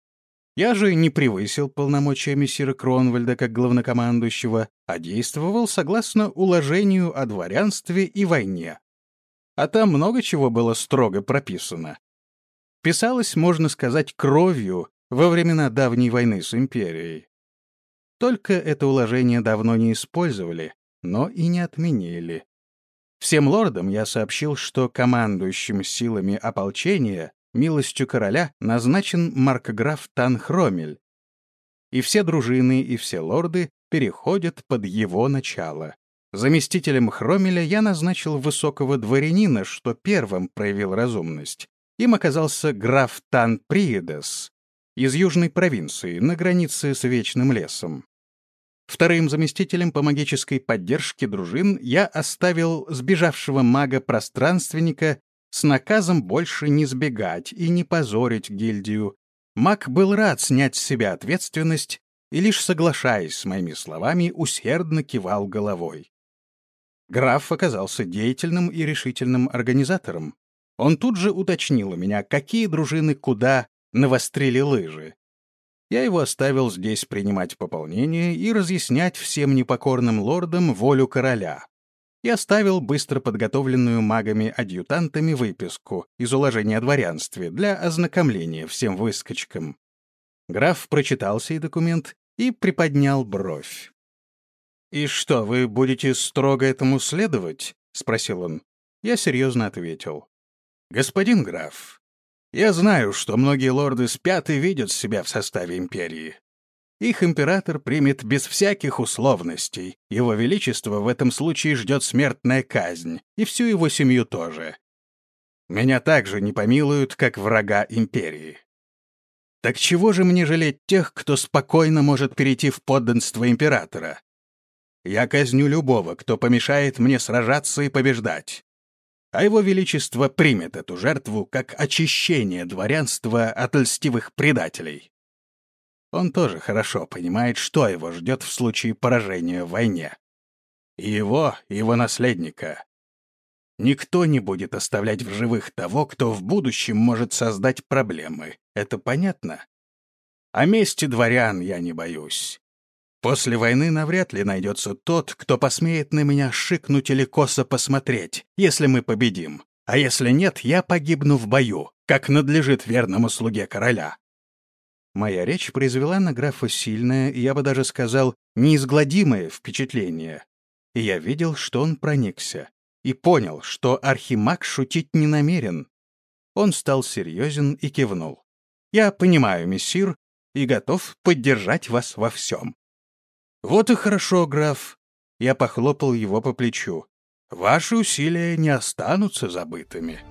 Я же не превысил полномочия мессира Кронвальда как главнокомандующего, а действовал согласно уложению о дворянстве и войне. А там много чего было строго прописано. Писалось, можно сказать, кровью во времена давней войны с империей. Только это уложение давно не использовали, но и не отменили. Всем лордам я сообщил, что командующим силами ополчения милостью короля назначен маркграф Танхромель, и все дружины и все лорды переходят под его начало. Заместителем Хромеля я назначил высокого дворянина, что первым проявил разумность. Им оказался граф Танприедес из южной провинции, на границе с Вечным лесом. Вторым заместителем по магической поддержке дружин я оставил сбежавшего мага-пространственника с наказом больше не сбегать и не позорить гильдию. Маг был рад снять с себя ответственность и, лишь соглашаясь с моими словами, усердно кивал головой. Граф оказался деятельным и решительным организатором. Он тут же уточнил у меня, какие дружины куда навострили лыжи. Я его оставил здесь принимать пополнение и разъяснять всем непокорным лордам волю короля. И оставил быстро подготовленную магами-адъютантами выписку из уложения о дворянстве для ознакомления всем выскочкам. Граф прочитал сей документ и приподнял бровь. «И что, вы будете строго этому следовать?» — спросил он. Я серьезно ответил. «Господин граф, я знаю, что многие лорды спят и видят себя в составе империи. Их император примет без всяких условностей. Его Величество в этом случае ждет смертная казнь, и всю его семью тоже. Меня также не помилуют, как врага империи. Так чего же мне жалеть тех, кто спокойно может перейти в подданство императора? Я казню любого, кто помешает мне сражаться и побеждать. А его величество примет эту жертву как очищение дворянства от льстивых предателей. Он тоже хорошо понимает, что его ждет в случае поражения в войне. И его наследника. Никто не будет оставлять в живых того, кто в будущем может создать проблемы. Это понятно? О мести дворян я не боюсь. После войны навряд ли найдется тот, кто посмеет на меня шикнуть или косо посмотреть, если мы победим. А если нет, я погибну в бою, как надлежит верному слуге короля. Моя речь произвела на графа сильное, я бы даже сказал, неизгладимое впечатление. И я видел, что он проникся, и понял, что архимаг шутить не намерен. Он стал серьезен и кивнул. «Я понимаю, мессир, и готов поддержать вас во всем». «Вот и хорошо, граф», — я похлопал его по плечу. «Ваши усилия не останутся забытыми».